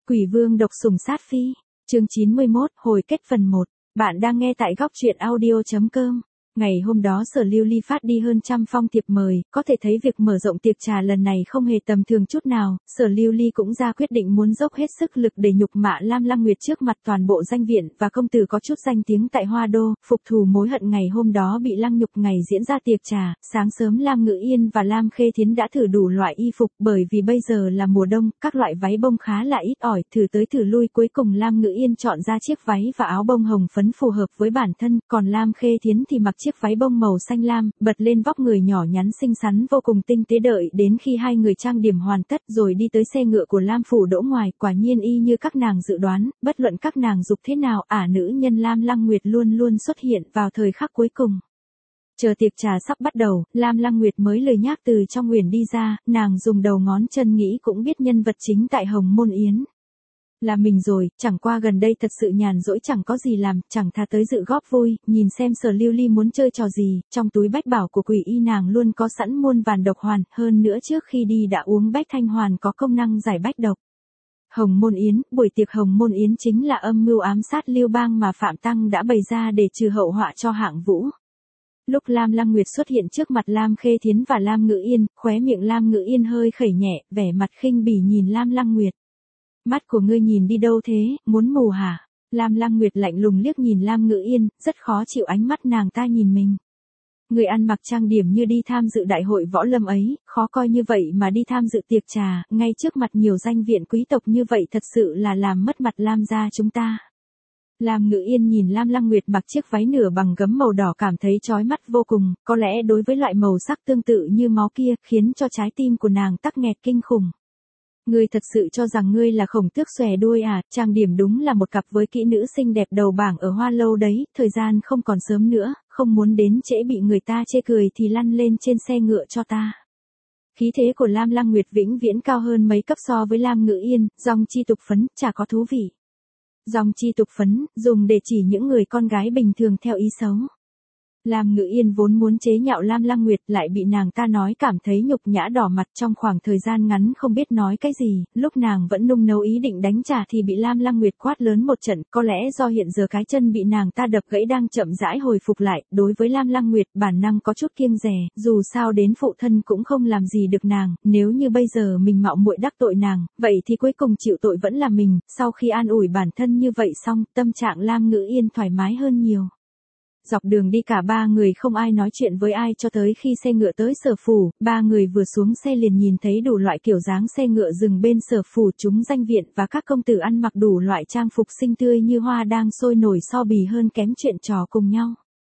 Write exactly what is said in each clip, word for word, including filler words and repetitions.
Quỷ vương độc sủng sát phi, chương chín mươi mốt, hồi kết phần một. Bạn đang nghe tại góc truyện audio chấm com. Ngày hôm đó Sở Lưu Ly phát đi hơn trăm phong thiệp mời, có thể thấy việc mở rộng tiệc trà lần này không hề tầm thường chút nào. Sở Lưu Ly cũng ra quyết định muốn dốc hết sức lực để nhục mạ Lam Lăng Nguyệt trước mặt toàn bộ danh viện và công tử có chút danh tiếng tại Hoa Đô, phục thù mối hận ngày hôm đó bị lăng nhục ngày diễn ra tiệc trà. Sáng sớm Lam Ngữ Yên và Lam Khê Thiến đã thử đủ loại y phục, bởi vì bây giờ là mùa đông, các loại váy bông khá là ít ỏi, thử tới thử lui cuối cùng Lam Ngữ Yên chọn ra chiếc váy và áo bông hồng phấn phù hợp với bản thân, còn Lam Khê Thiến thì mặc chiếc váy bông màu xanh lam, bật lên vóc người nhỏ nhắn xinh xắn vô cùng tinh tế. Đợi đến khi hai người trang điểm hoàn tất rồi đi tới xe ngựa của Lam phủ đỗ ngoài, quả nhiên y như các nàng dự đoán, bất luận các nàng dục thế nào, ả nữ nhân Lam Lăng Nguyệt luôn luôn xuất hiện vào thời khắc cuối cùng. Chờ tiệc trà sắp bắt đầu, Lam Lăng Nguyệt mới lười nhác từ trong uyển đi ra, nàng dùng đầu ngón chân nghĩ cũng biết nhân vật chính tại Hồng Môn Yến là mình rồi, chẳng qua gần đây thật sự nhàn rỗi chẳng có gì làm, chẳng thà tới dự góp vui, nhìn xem Sở Lưu Ly muốn chơi trò gì. Trong túi bách bảo của Quỷ Y nàng luôn có sẵn muôn vàn độc hoàn, hơn nữa trước khi đi đã uống bách thanh hoàn có công năng giải bách độc. Hồng Môn Yến, buổi tiệc Hồng Môn Yến chính là âm mưu ám sát Lưu Bang mà Phạm Tăng đã bày ra để trừ hậu họa cho Hạng Vũ. Lúc Lam Lăng Nguyệt xuất hiện trước mặt Lam Khê Thiến và Lam Ngữ Yên, khóe miệng Lam Ngữ Yên hơi khẩy nhẹ, vẻ mặt khinh bỉ nhìn Lam Lăng Nguyệt. Mắt của ngươi nhìn đi đâu thế, muốn mù hả? Lam Lăng Nguyệt lạnh lùng liếc nhìn Lam Ngữ Yên, rất khó chịu ánh mắt nàng ta nhìn mình. Người ăn mặc trang điểm như đi tham dự đại hội võ lâm ấy, khó coi như vậy mà đi tham dự tiệc trà, ngay trước mặt nhiều danh viện quý tộc như vậy thật sự là làm mất mặt Lam gia chúng ta. Lam Ngữ Yên nhìn Lam Lăng Nguyệt mặc chiếc váy nửa bằng gấm màu đỏ cảm thấy chói mắt vô cùng, có lẽ đối với loại màu sắc tương tự như máu kia, khiến cho trái tim của nàng tắc nghẹt kinh khủng. Ngươi thật sự cho rằng ngươi là Khổng Tước xòe đuôi à, trang điểm đúng là một cặp với kỹ nữ xinh đẹp đầu bảng ở Hoa Lâu đấy, thời gian không còn sớm nữa, không muốn đến trễ bị người ta chê cười thì lăn lên trên xe ngựa cho ta. Khí thế của Lam Lăng Nguyệt vĩnh viễn cao hơn mấy cấp so với Lam Ngữ Yên, dòng chi tục phấn, chả có thú vị. Dòng chi tục phấn, dùng để chỉ những người con gái bình thường theo ý xấu. Lam Ngữ Yên vốn muốn chế nhạo Lam Lăng Nguyệt lại bị nàng ta nói cảm thấy nhục nhã đỏ mặt, trong khoảng thời gian ngắn không biết nói cái gì, lúc nàng vẫn nung nấu ý định đánh trả thì bị Lam Lăng Nguyệt quát lớn một trận, có lẽ do hiện giờ cái chân bị nàng ta đập gãy đang chậm rãi hồi phục lại, đối với Lam Lăng Nguyệt bản năng có chút kiêng dè, dù sao đến phụ thân cũng không làm gì được nàng, nếu như bây giờ mình mạo muội đắc tội nàng, vậy thì cuối cùng chịu tội vẫn là mình. Sau khi an ủi bản thân như vậy xong, tâm trạng Lam Ngữ Yên thoải mái hơn nhiều. Dọc đường đi cả ba người không ai nói chuyện với ai cho tới khi xe ngựa tới Sở phủ, ba người vừa xuống xe liền nhìn thấy đủ loại kiểu dáng xe ngựa dừng bên Sở phủ, chúng danh viện và các công tử ăn mặc đủ loại trang phục xinh tươi như hoa đang sôi nổi so bì hơn kém chuyện trò cùng nhau.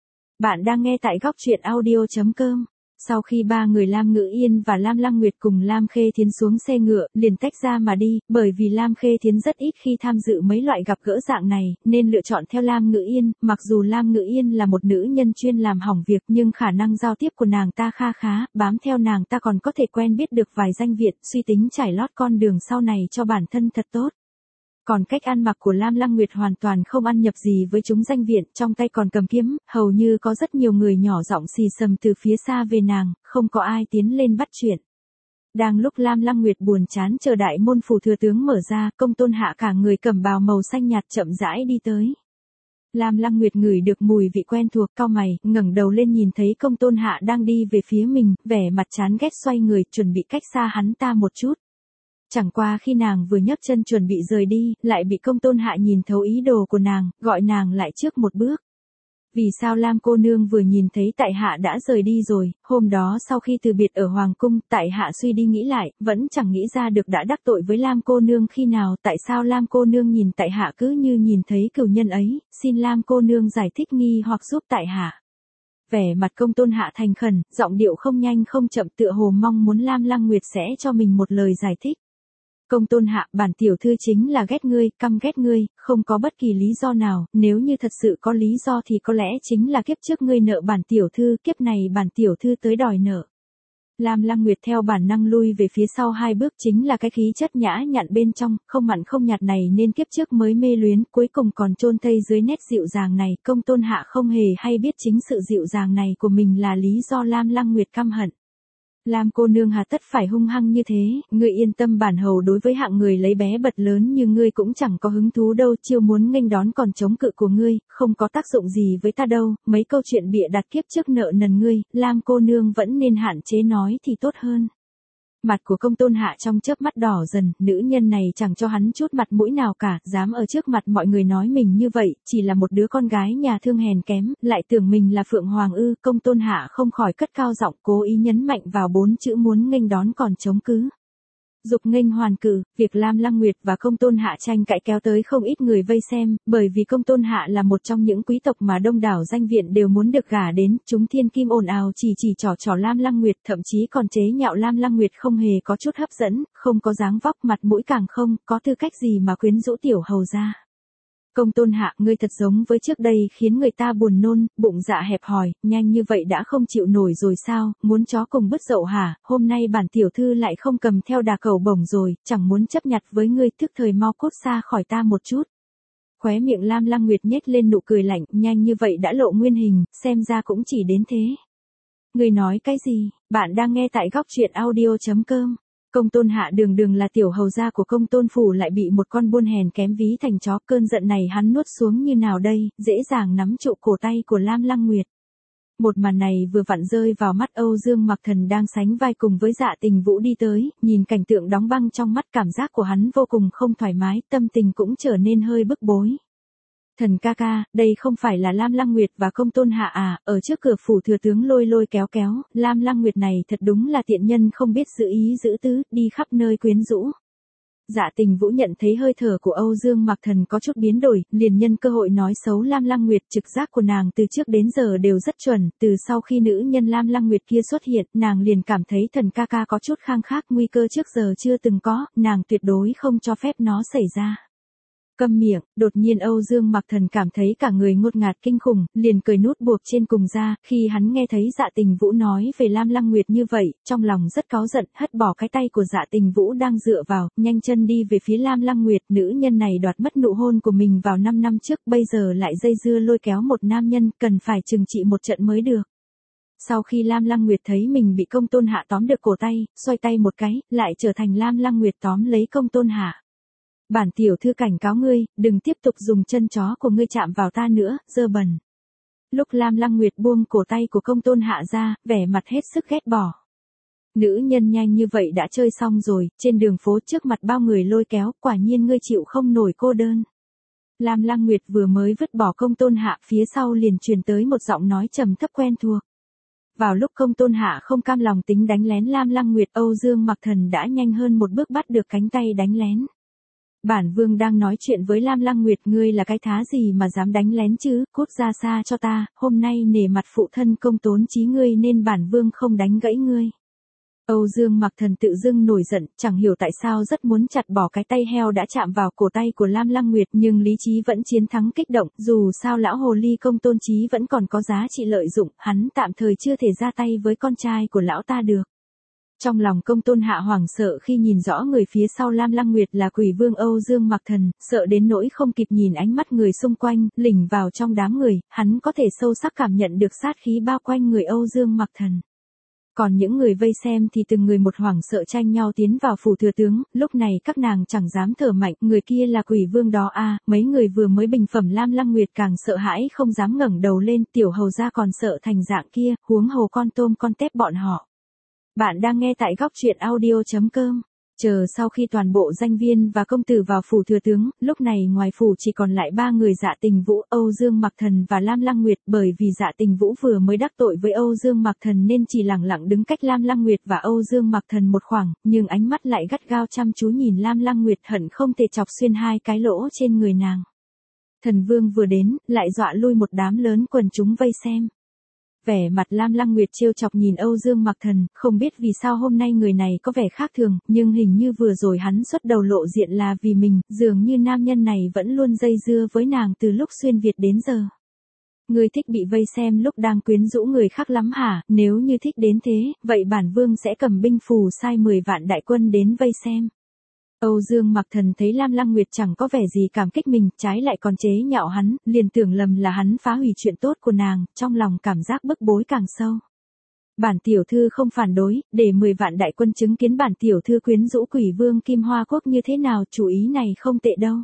Bạn đang nghe tại góc truyện audio chấm com. Sau khi ba người Lam Ngữ Yên và Lam Lăng Nguyệt cùng Lam Khê Thiến xuống xe ngựa, liền tách ra mà đi, bởi vì Lam Khê Thiến rất ít khi tham dự mấy loại gặp gỡ dạng này, nên lựa chọn theo Lam Ngữ Yên, mặc dù Lam Ngữ Yên là một nữ nhân chuyên làm hỏng việc nhưng khả năng giao tiếp của nàng ta kha khá, bám theo nàng ta còn có thể quen biết được vài danh viện, suy tính trải lót con đường sau này cho bản thân thật tốt. Còn cách ăn mặc của Lam Lăng Nguyệt hoàn toàn không ăn nhập gì với chúng danh viện, trong tay còn cầm kiếm, hầu như có rất nhiều người nhỏ giọng xì xầm từ phía xa về nàng, không có ai tiến lên bắt chuyện. Đang lúc Lam Lăng Nguyệt buồn chán chờ đại môn phủ thừa tướng mở ra, Công Tôn Hạ cả người cẩm bào màu xanh nhạt chậm rãi đi tới. Lam Lăng Nguyệt ngửi được mùi vị quen thuộc, cau mày, ngẩng đầu lên nhìn thấy Công Tôn Hạ đang đi về phía mình, vẻ mặt chán ghét xoay người, chuẩn bị cách xa hắn ta một chút. Chẳng qua khi nàng vừa nhấc chân chuẩn bị rời đi, lại bị Công Tôn Hạ nhìn thấu ý đồ của nàng, gọi nàng lại trước một bước. Vì sao Lam cô nương vừa nhìn thấy tại hạ đã rời đi rồi, hôm đó sau khi từ biệt ở Hoàng cung, tại hạ suy đi nghĩ lại, vẫn chẳng nghĩ ra được đã đắc tội với Lam cô nương khi nào, tại sao Lam cô nương nhìn tại hạ cứ như nhìn thấy cửu nhân ấy, xin Lam cô nương giải thích nghi hoặc giúp tại hạ. Vẻ mặt Công Tôn Hạ thành khẩn, giọng điệu không nhanh không chậm tựa hồ mong muốn Lam Lăng Nguyệt sẽ cho mình một lời giải thích. Công Tôn Hạ, bản tiểu thư chính là ghét ngươi, căm ghét ngươi, không có bất kỳ lý do nào, nếu như thật sự có lý do thì có lẽ chính là kiếp trước ngươi nợ bản tiểu thư, kiếp này bản tiểu thư tới đòi nợ. Lam Lăng Nguyệt theo bản năng lui về phía sau hai bước, chính là cái khí chất nhã nhặn bên trong, không mặn không nhạt này nên kiếp trước mới mê luyến, cuối cùng còn chôn thây dưới nét dịu dàng này. Công Tôn Hạ không hề hay biết chính sự dịu dàng này của mình là lý do Lam Lăng Nguyệt căm hận. Lam cô nương hà tất phải hung hăng như thế, ngươi yên tâm, bản hầu đối với hạng người lấy bé bật lớn như ngươi cũng chẳng có hứng thú đâu, chiêu muốn nghênh đón còn chống cự của ngươi, không có tác dụng gì với ta đâu, mấy câu chuyện bịa đặt kiếp trước nợ nần ngươi, Lam cô nương vẫn nên hạn chế nói thì tốt hơn. Mặt của Công Tôn Hạ trong chớp mắt đỏ dần, nữ nhân này chẳng cho hắn chút mặt mũi nào cả, dám ở trước mặt mọi người nói mình như vậy, chỉ là một đứa con gái nhà thương hèn kém, lại tưởng mình là Phượng Hoàng ư. Công Tôn Hạ không khỏi cất cao giọng, cố ý nhấn mạnh vào bốn chữ muốn nghênh đón còn chống cứ. Dục nghênh hoàn cử, việc Lam Lăng Nguyệt và Công Tôn Hạ tranh cãi kéo tới không ít người vây xem, bởi vì Công Tôn Hạ là một trong những quý tộc mà đông đảo danh viện đều muốn được gả đến, chúng thiên kim ồn ào chỉ chỉ trò trò Lam Lăng Nguyệt, thậm chí còn chế nhạo Lam Lăng Nguyệt không hề có chút hấp dẫn, không có dáng vóc, mặt mũi càng không, có tư cách gì mà quyến rũ tiểu hầu gia. Công Tôn Hạ, ngươi thật giống với trước đây khiến người ta buồn nôn, bụng dạ hẹp hòi, nhanh như vậy đã không chịu nổi rồi sao, muốn chó cùng bứt dậu hả, hôm nay bản tiểu thư lại không cầm theo đà cẩu bổng rồi, chẳng muốn chấp nhặt với ngươi, thức thời mau cút xa khỏi ta một chút. Khóe miệng Lam Lăng Nguyệt nhếch lên nụ cười lạnh, nhanh như vậy đã lộ nguyên hình, xem ra cũng chỉ đến thế. Ngươi nói cái gì, bạn đang nghe tại góc truyện audio chấm com. Công Tôn Hạ đường đường là tiểu hầu gia của Công Tôn phủ lại bị một con buôn hèn kém ví thành chó, cơn giận này hắn nuốt xuống như nào đây, dễ dàng nắm trụ cổ tay của Lam Lăng Nguyệt. Một màn này vừa vặn rơi vào mắt Âu Dương Mặc Thần đang sánh vai cùng với Dạ Tình Vũ đi tới, nhìn cảnh tượng đóng băng trong mắt, cảm giác của hắn vô cùng không thoải mái, tâm tình cũng trở nên hơi bức bối. Thần ca ca, đây không phải là Lam Lăng Nguyệt và Công Tôn Hạ à, ở trước cửa phủ thừa tướng lôi lôi kéo kéo, Lam Lăng Nguyệt này thật đúng là tiện nhân không biết giữ ý giữ tứ, đi khắp nơi quyến rũ. Dạ Tình Vũ nhận thấy hơi thở của Âu Dương Mặc Thần có chút biến đổi, liền nhân cơ hội nói xấu Lam Lăng Nguyệt, trực giác của nàng từ trước đến giờ đều rất chuẩn, từ sau khi nữ nhân Lam Lăng Nguyệt kia xuất hiện, nàng liền cảm thấy thần ca ca có chút khang khác, nguy cơ trước giờ chưa từng có, nàng tuyệt đối không cho phép nó xảy ra. Câm miệng, đột nhiên Âu Dương Mặc Thần cảm thấy cả người ngột ngạt kinh khủng, liền cởi nút buộc trên cùng ra, khi hắn nghe thấy Dạ Tình Vũ nói về Lam Lăng Nguyệt như vậy, trong lòng rất cáu giận, hất bỏ cái tay của Dạ Tình Vũ đang dựa vào, nhanh chân đi về phía Lam Lăng Nguyệt, nữ nhân này đoạt mất nụ hôn của mình vào năm năm trước, bây giờ lại dây dưa lôi kéo một nam nhân, cần phải trừng trị một trận mới được. Sau khi Lam Lăng Nguyệt thấy mình bị Công Tôn Hạ tóm được cổ tay, xoay tay một cái, lại trở thành Lam Lăng Nguyệt tóm lấy Công Tôn Hạ. Bản tiểu thư cảnh cáo ngươi, đừng tiếp tục dùng chân chó của ngươi chạm vào ta nữa, dơ bẩn. Lúc Lam Lăng Nguyệt buông cổ tay của Công Tôn Hạ ra, vẻ mặt hết sức ghét bỏ. Nữ nhân nhanh như vậy đã chơi xong rồi, trên đường phố trước mặt bao người lôi kéo, quả nhiên ngươi chịu không nổi cô đơn. Lam Lăng Nguyệt vừa mới vứt bỏ Công Tôn Hạ, phía sau liền truyền tới một giọng nói trầm thấp quen thuộc. Vào lúc Công Tôn Hạ không cam lòng tính đánh lén Lam Lăng Nguyệt, Âu Dương Mặc Thần đã nhanh hơn một bước bắt được cánh tay đánh lén. Bản vương đang nói chuyện với Lam Lăng Nguyệt, ngươi là cái thá gì mà dám đánh lén chứ, cút ra xa cho ta, hôm nay nể mặt phụ thân Công Tốn Chí ngươi nên bản vương không đánh gãy ngươi. Âu Dương Mặc Thần tự dưng nổi giận, chẳng hiểu tại sao rất muốn chặt bỏ cái tay heo đã chạm vào cổ tay của Lam Lăng Nguyệt, nhưng lý trí vẫn chiến thắng kích động, dù sao lão hồ ly Công Tôn Chí vẫn còn có giá trị lợi dụng, hắn tạm thời chưa thể ra tay với con trai của lão ta được. Trong lòng Công Tôn Hạ hoảng sợ khi nhìn rõ người phía sau Lam Lăng Nguyệt là Quỷ Vương Âu Dương Mặc Thần, sợ đến nỗi không kịp nhìn ánh mắt người xung quanh, lỉnh vào trong đám người, hắn có thể sâu sắc cảm nhận được sát khí bao quanh người Âu Dương Mặc Thần. Còn những người vây xem thì từng người một hoảng sợ tranh nhau tiến vào phủ thừa tướng, lúc này các nàng chẳng dám thở mạnh, người kia là Quỷ Vương đó à, mấy người vừa mới bình phẩm Lam Lăng Nguyệt càng sợ hãi không dám ngẩng đầu lên, tiểu hầu gia còn sợ thành dạng kia, huống hồ con tôm con tép bọn họ. Bạn đang nghe tại góc truyện audio chấm com. Chờ sau khi toàn bộ danh viên và công tử vào phủ thừa tướng, lúc này ngoài phủ chỉ còn lại ba người Dạ Tình Vũ, Âu Dương Mặc Thần và Lam Lăng Nguyệt, bởi vì Dạ Tình Vũ vừa mới đắc tội với Âu Dương Mặc Thần nên chỉ lẳng lặng đứng cách Lam Lăng Nguyệt và Âu Dương Mặc Thần một khoảng, nhưng ánh mắt lại gắt gao chăm chú nhìn Lam Lăng Nguyệt, hận không thể chọc xuyên hai cái lỗ trên người nàng. Thần Vương vừa đến, lại dọa lui một đám lớn quần chúng vây xem. Vẻ mặt Lam Lăng Nguyệt trêu chọc nhìn Âu Dương Mặc Thần, không biết vì sao hôm nay người này có vẻ khác thường, nhưng hình như vừa rồi hắn xuất đầu lộ diện là vì mình, dường như nam nhân này vẫn luôn dây dưa với nàng từ lúc xuyên Việt đến giờ. Ngươi thích bị vây xem lúc đang quyến rũ người khác lắm hả, nếu như thích đến thế, vậy bản vương sẽ cầm binh phù sai mười vạn đại quân đến vây xem. Âu Dương Mặc Thần thấy Lam Lăng Nguyệt chẳng có vẻ gì cảm kích mình, trái lại còn chế nhạo hắn, liền tưởng lầm là hắn phá hủy chuyện tốt của nàng, trong lòng cảm giác bức bối càng sâu. Bản tiểu thư không phản đối, để mười vạn đại quân chứng kiến bản tiểu thư quyến rũ Quỷ Vương Kim Hoa Quốc như thế nào, chủ ý này không tệ đâu.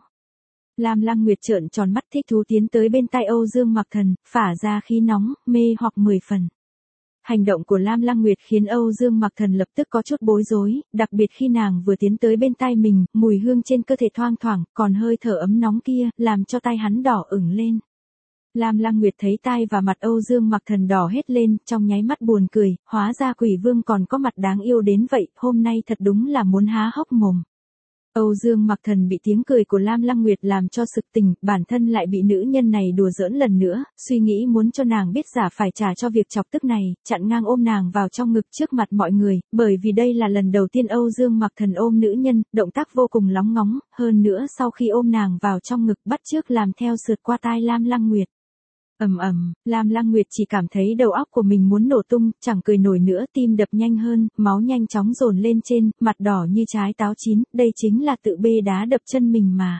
Lam Lăng Nguyệt trợn tròn mắt thích thú tiến tới bên tai Âu Dương Mặc Thần, phả ra khí nóng, mê hoặc mười phần. Hành động của Lam Lăng Nguyệt khiến Âu Dương Mặc Thần lập tức có chút bối rối, đặc biệt khi nàng vừa tiến tới bên tai mình, mùi hương trên cơ thể thoang thoảng, còn hơi thở ấm nóng kia, làm cho tai hắn đỏ ửng lên. Lam Lăng Nguyệt thấy tai và mặt Âu Dương Mặc Thần đỏ hết lên, trong nháy mắt buồn cười, hóa ra Quỷ Vương còn có mặt đáng yêu đến vậy, hôm nay thật đúng là muốn há hốc mồm. Âu Dương Mặc Thần bị tiếng cười của Lam Lăng Nguyệt làm cho sực tỉnh, bản thân lại bị nữ nhân này đùa giỡn lần nữa, suy nghĩ muốn cho nàng biết giả phải trả cho việc chọc tức này, chặn ngang ôm nàng vào trong ngực trước mặt mọi người, bởi vì đây là lần đầu tiên Âu Dương Mặc Thần ôm nữ nhân, động tác vô cùng lóng ngóng, hơn nữa sau khi ôm nàng vào trong ngực bắt chước làm theo sượt qua tai Lam Lăng Nguyệt. Ầm ầm, Lam Lăng Nguyệt chỉ cảm thấy đầu óc của mình muốn nổ tung, chẳng cười nổi nữa, tim đập nhanh hơn, máu nhanh chóng dồn lên trên, mặt đỏ như trái táo chín, đây chính là tự bê đá đập chân mình mà.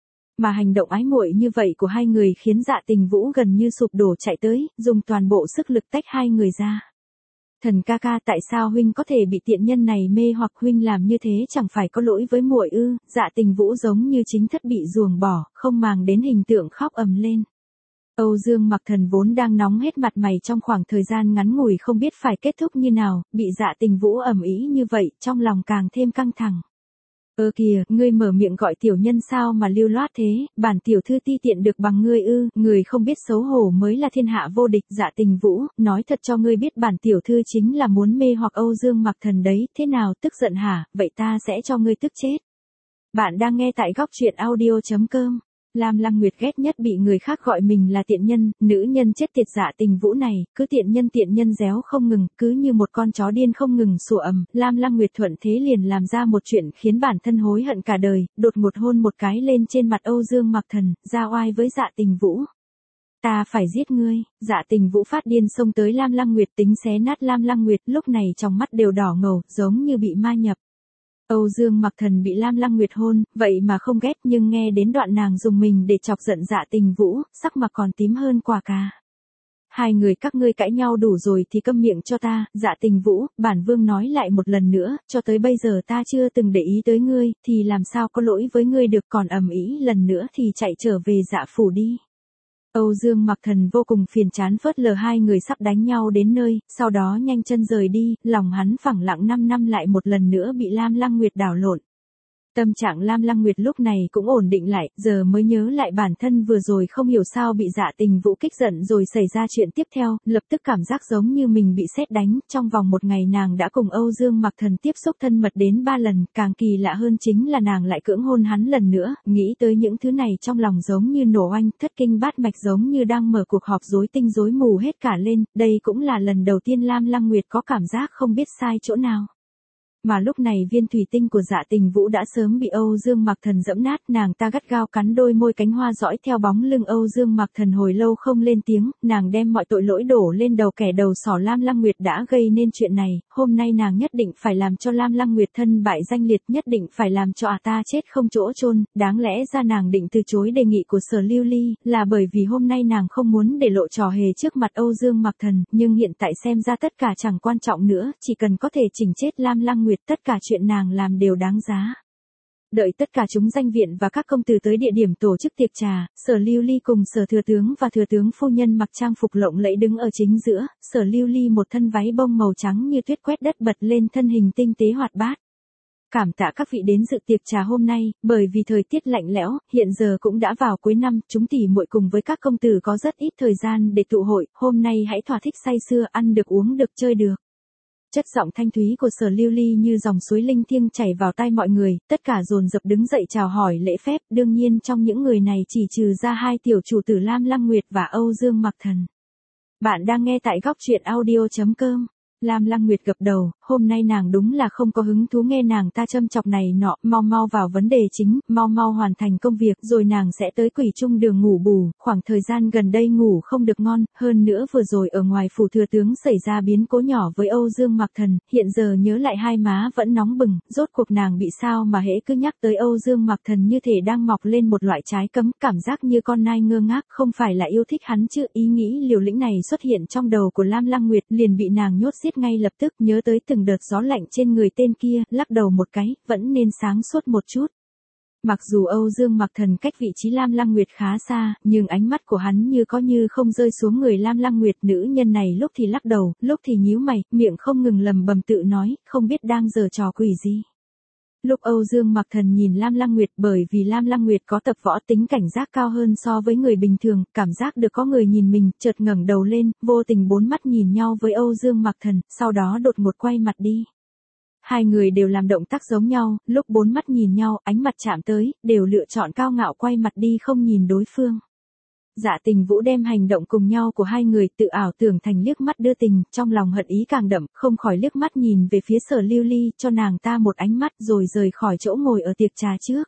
Mà hành động ái muội như vậy của hai người khiến Dạ Tình Vũ gần như sụp đổ chạy tới, dùng toàn bộ sức lực tách hai người ra. Thần ca ca, tại sao huynh có thể bị tiện nhân này mê hoặc, huynh làm như thế chẳng phải có lỗi với muội ư? Dạ Tình Vũ giống như chính thất bị ruồng bỏ, không màng đến hình tượng khóc ầm lên. Âu Dương Mặc Thần vốn đang nóng hết mặt mày trong khoảng thời gian ngắn ngủi không biết phải kết thúc như nào, bị Dạ Tình Vũ ầm ĩ như vậy, trong lòng càng thêm căng thẳng. Ơ kìa, ngươi mở miệng gọi tiểu nhân sao mà lưu loát thế, bản tiểu thư ti tiện được bằng ngươi ư, người không biết xấu hổ mới là thiên hạ vô địch. Dạ Tình Vũ, nói thật cho ngươi biết bản tiểu thư chính là muốn mê hoặc Âu Dương Mặc Thần đấy, thế nào, tức giận hả, vậy ta sẽ cho ngươi tức chết. Bạn đang nghe tại góc truyện audio chấm com. Lam Lăng Nguyệt ghét nhất bị người khác gọi mình là tiện nhân, nữ nhân chết tiệt Dạ Tình Vũ này, cứ tiện nhân tiện nhân réo không ngừng, cứ như một con chó điên không ngừng sủa ầm. Lam Lăng Nguyệt thuận thế liền làm ra một chuyện khiến bản thân hối hận cả đời, đột ngột hôn một cái lên trên mặt Âu Dương Mặc Thần, ra oai với Dạ Tình Vũ. Ta phải giết ngươi. Dạ Tình Vũ phát điên xông tới Lam Lăng Nguyệt tính xé nát Lam Lăng Nguyệt, lúc này trong mắt đều đỏ ngầu, giống như bị ma nhập. Âu Dương Mặc Thần bị Lam Lăng Nguyệt hôn, vậy mà không ghét, nhưng nghe đến đoạn nàng dùng mình để chọc giận Dạ Tình Vũ, sắc mặt còn tím hơn quả cà. Hai người các ngươi cãi nhau đủ rồi thì câm miệng cho ta. Dạ Tình Vũ, bản vương nói lại một lần nữa, cho tới bây giờ ta chưa từng để ý tới ngươi, thì làm sao có lỗi với ngươi được, còn ầm ĩ lần nữa thì chạy trở về Dạ phủ đi. Âu Dương Mặc Thần vô cùng phiền chán phớt lờ hai người sắp đánh nhau đến nơi, sau đó nhanh chân rời đi, lòng hắn phẳng lặng năm năm lại một lần nữa bị Lam Lăng Nguyệt đảo lộn. Tâm trạng Lam Lăng Nguyệt lúc này cũng ổn định lại, giờ mới nhớ lại bản thân vừa rồi không hiểu sao bị Dạ Tình Vũ kích giận rồi xảy ra chuyện tiếp theo, lập tức cảm giác giống như mình bị sét đánh, trong vòng một ngày nàng đã cùng Âu Dương Mặc Thần tiếp xúc thân mật đến ba lần, càng kỳ lạ hơn chính là nàng lại cưỡng hôn hắn lần nữa, nghĩ tới những thứ này trong lòng giống như nổ oanh, thất kinh bát mạch giống như đang mở cuộc họp rối tinh rối mù hết cả lên, đây cũng là lần đầu tiên Lam Lăng Nguyệt có cảm giác không biết sai chỗ nào. Mà lúc này viên thủy tinh của Dạ Tình Vũ đã sớm bị Âu Dương Mặc Thần dẫm nát, nàng ta gắt gao cắn đôi môi cánh hoa dõi theo bóng lưng Âu Dương Mặc Thần hồi lâu không lên tiếng, nàng đem mọi tội lỗi đổ lên đầu kẻ đầu sỏ Lam Lăng Nguyệt đã gây nên chuyện này, hôm nay nàng nhất định phải làm cho Lam Lăng Nguyệt thân bại danh liệt, nhất định phải làm cho ả ta chết không chỗ chôn. Đáng lẽ ra nàng định từ chối đề nghị của Sở Lưu Ly, là bởi vì hôm nay nàng không muốn để lộ trò hề trước mặt Âu Dương Mặc Thần, nhưng hiện tại xem ra tất cả chẳng quan trọng nữa, chỉ cần có thể chỉnh chết Lam Lăng Nguyệt, tất cả chuyện nàng làm đều đáng giá. Đợi tất cả chúng danh viện và các công tử tới địa điểm tổ chức tiệc trà, Sở Lưu Ly cùng Sở Thừa Tướng và Thừa Tướng Phu Nhân mặc trang phục lộng lẫy đứng ở chính giữa, Sở Lưu Ly một thân váy bông màu trắng như tuyết quét đất bật lên thân hình tinh tế hoạt bát. Cảm tạ các vị đến dự tiệc trà hôm nay, bởi vì thời tiết lạnh lẽo, hiện giờ cũng đã vào cuối năm, chúng tỉ muội cùng với các công tử có rất ít thời gian để tụ hội, hôm nay hãy thỏa thích say sưa, ăn được uống được chơi được. Chất giọng thanh thúy của Sở Lưu Ly như dòng suối linh thiêng chảy vào tai mọi người, tất cả dồn dập đứng dậy chào hỏi lễ phép, đương nhiên trong những người này chỉ trừ ra hai tiểu chủ tử Lam Lăng Nguyệt và Âu Dương Mặc Thần. Bạn đang nghe tại góc truyện audio chấm com. Lam Lăng Nguyệt gật đầu, hôm nay nàng đúng là không có hứng thú nghe nàng ta châm chọc này nọ, mau mau vào vấn đề chính, mau mau hoàn thành công việc, rồi nàng sẽ tới Quỷ Trung Đường ngủ bù, khoảng thời gian gần đây ngủ không được ngon, hơn nữa vừa rồi ở ngoài phủ thừa tướng xảy ra biến cố nhỏ với Âu Dương Mạc Thần, hiện giờ nhớ lại hai má vẫn nóng bừng, rốt cuộc nàng bị sao mà hễ cứ nhắc tới Âu Dương Mạc Thần như thể đang mọc lên một loại trái cấm, cảm giác như con nai ngơ ngác, không phải là yêu thích hắn chứ, ý nghĩ liều lĩnh này xuất hiện trong đầu của Lam Lăng Nguyệt, liền bị nàng nhốt xiết ngay lập tức, nhớ tới từng đợt gió lạnh trên người tên kia, lắc đầu một cái, vẫn nên sáng suốt một chút. Mặc dù Âu Dương Mạc Thần cách vị trí Lam Lăng Nguyệt khá xa, nhưng ánh mắt của hắn như có như không rơi xuống người Lam Lăng Nguyệt, nữ nhân này lúc thì lắc đầu, lúc thì nhíu mày, miệng không ngừng lầm bầm tự nói, không biết đang giở trò quỷ gì. Lúc Âu Dương Mạc Thần nhìn Lam Lăng Nguyệt, bởi vì Lam Lăng Nguyệt có tập võ, tính cảnh giác cao hơn so với người bình thường, cảm giác được có người nhìn mình, chợt ngẩng đầu lên, vô tình bốn mắt nhìn nhau với Âu Dương Mạc Thần, sau đó đột ngột quay mặt đi. Hai người đều làm động tác giống nhau, lúc bốn mắt nhìn nhau, ánh mặt chạm tới, đều lựa chọn cao ngạo quay mặt đi không nhìn đối phương. Dạ Tình Vũ đem hành động cùng nhau của hai người tự ảo tưởng thành liếc mắt đưa tình, trong lòng hận ý càng đậm, không khỏi liếc mắt nhìn về phía Sở Lưu Ly, cho nàng ta một ánh mắt rồi rời khỏi chỗ ngồi ở tiệc trà trước.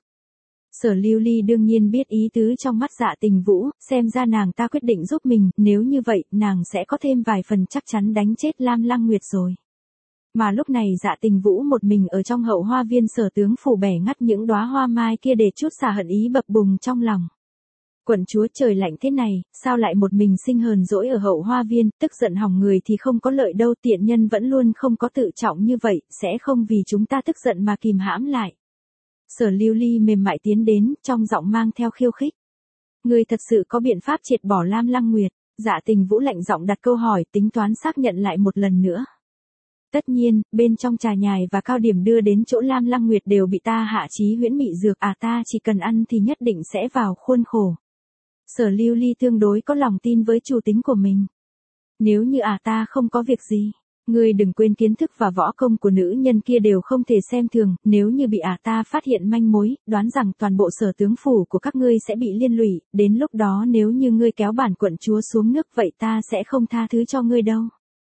Sở Lưu Ly đương nhiên biết ý tứ trong mắt Dạ Tình Vũ, xem ra nàng ta quyết định giúp mình, nếu như vậy, nàng sẽ có thêm vài phần chắc chắn đánh chết Lam Lăng Nguyệt rồi. Mà lúc này Dạ Tình Vũ một mình ở trong hậu hoa viên Sở tướng phủ bẻ ngắt những đóa hoa mai kia để chút xả hận ý bập bùng trong lòng. Quận chúa, trời lạnh thế này, sao lại một mình sinh hờn dỗi ở hậu hoa viên, tức giận hỏng người thì không có lợi đâu, tiện nhân vẫn luôn không có tự trọng như vậy, sẽ không vì chúng ta tức giận mà kìm hãm lại. Sở Lưu Ly mềm mại tiến đến, trong giọng mang theo khiêu khích. Ngươi thật sự có biện pháp triệt bỏ Lam Lăng Nguyệt? Dạ Tình Vũ lạnh giọng đặt câu hỏi, tính toán xác nhận lại một lần nữa. Tất nhiên, bên trong trà nhài và cao điểm đưa đến chỗ Lam Lăng Nguyệt đều bị ta hạ chí huyễn mị dược, à ta chỉ cần ăn thì nhất định sẽ vào khuôn khổ. Sở Lưu Ly tương đối có lòng tin với chủ tính của mình. Nếu như à ta không có việc gì, ngươi đừng quên kiến thức và võ công của nữ nhân kia đều không thể xem thường, nếu như bị à ta phát hiện manh mối, đoán rằng toàn bộ sở tướng phủ của các ngươi sẽ bị liên lụy, đến lúc đó nếu như ngươi kéo bản quận chúa xuống nước vậy ta sẽ không tha thứ cho ngươi đâu.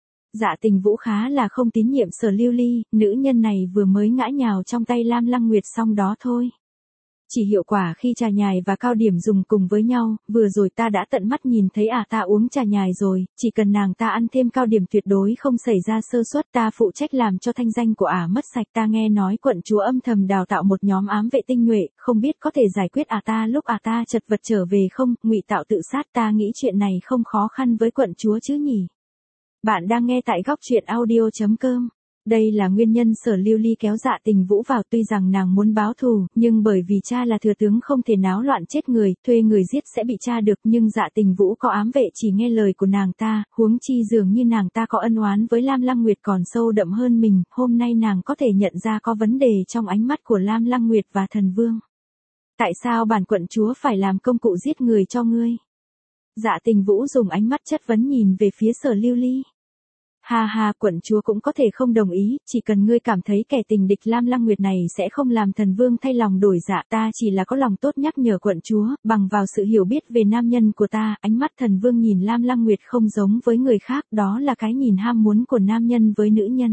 Dạ Tình Vũ khá là không tín nhiệm Sở Lưu Ly, nữ nhân này vừa mới ngã nhào trong tay Lam Lăng Nguyệt xong đó thôi. Chỉ hiệu quả khi trà nhài và cao điểm dùng cùng với nhau, vừa rồi ta đã tận mắt nhìn thấy à ta uống trà nhài rồi, chỉ cần nàng ta ăn thêm cao điểm tuyệt đối không xảy ra sơ suất, ta phụ trách làm cho thanh danh của ả mất sạch. Ta nghe nói quận chúa âm thầm đào tạo một nhóm ám vệ tinh nhuệ, không biết có thể giải quyết à ta lúc à ta chật vật trở về không, ngụy tạo tự sát, ta nghĩ chuyện này không khó khăn với quận chúa chứ nhỉ. Bạn đang nghe tại góc truyện audio chấm com. Đây là nguyên nhân Sở Lưu Ly kéo Dạ Tình Vũ vào, tuy rằng nàng muốn báo thù, nhưng bởi vì cha là thừa tướng không thể náo loạn chết người, thuê người giết sẽ bị tra được, nhưng Dạ Tình Vũ có ám vệ chỉ nghe lời của nàng ta, huống chi dường như nàng ta có ân oán với Lam Lăng Nguyệt còn sâu đậm hơn mình, hôm nay nàng có thể nhận ra có vấn đề trong ánh mắt của Lam Lăng Nguyệt và thần vương. Tại sao bản quận chúa phải làm công cụ giết người cho ngươi? Dạ Tình Vũ dùng ánh mắt chất vấn nhìn về phía Sở Lưu Ly. Ha ha, quận chúa cũng có thể không đồng ý, chỉ cần ngươi cảm thấy kẻ tình địch Lam Lăng Nguyệt này sẽ không làm thần vương thay lòng đổi dạ, ta chỉ là có lòng tốt nhắc nhở quận chúa, bằng vào sự hiểu biết về nam nhân của ta, ánh mắt thần vương nhìn Lam Lăng Nguyệt không giống với người khác, đó là cái nhìn ham muốn của nam nhân với nữ nhân.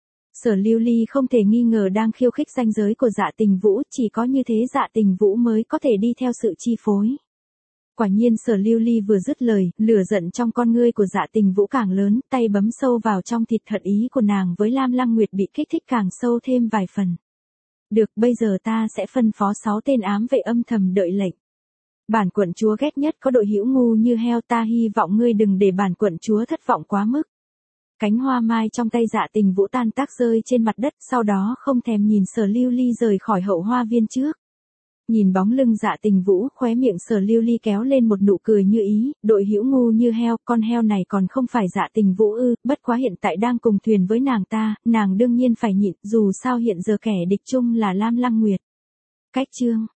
Sở Lưu Ly không thể nghi ngờ đang khiêu khích ranh giới của Dạ Tình Vũ, chỉ có như thế Dạ Tình Vũ mới có thể đi theo sự chi phối. Quả nhiên Sở Lưu Ly vừa dứt lời, lửa giận trong con ngươi của Dạ Tình Vũ càng lớn, tay bấm sâu vào trong thịt, hận ý của nàng với Lam Lăng Nguyệt bị kích thích càng sâu thêm vài phần. Được, bây giờ ta sẽ phân phó sáu tên ám vệ âm thầm đợi lệnh. Bản quận chúa ghét nhất có đội hữu ngu như heo, ta hy vọng ngươi đừng để bản quận chúa thất vọng quá mức. Cánh hoa mai trong tay Dạ Tình Vũ tan tác rơi trên mặt đất, sau đó không thèm nhìn Sở Lưu Ly rời khỏi hậu hoa viên trước. Nhìn bóng lưng Dạ Tình Vũ, khóe miệng Sở Lưu Ly kéo lên một nụ cười như ý, đội hữu ngu như heo, con heo này còn không phải Dạ Tình Vũ ư, bất quá hiện tại đang cùng thuyền với nàng ta, nàng đương nhiên phải nhịn, dù sao hiện giờ kẻ địch chung là Lam Lăng Nguyệt. Cách chương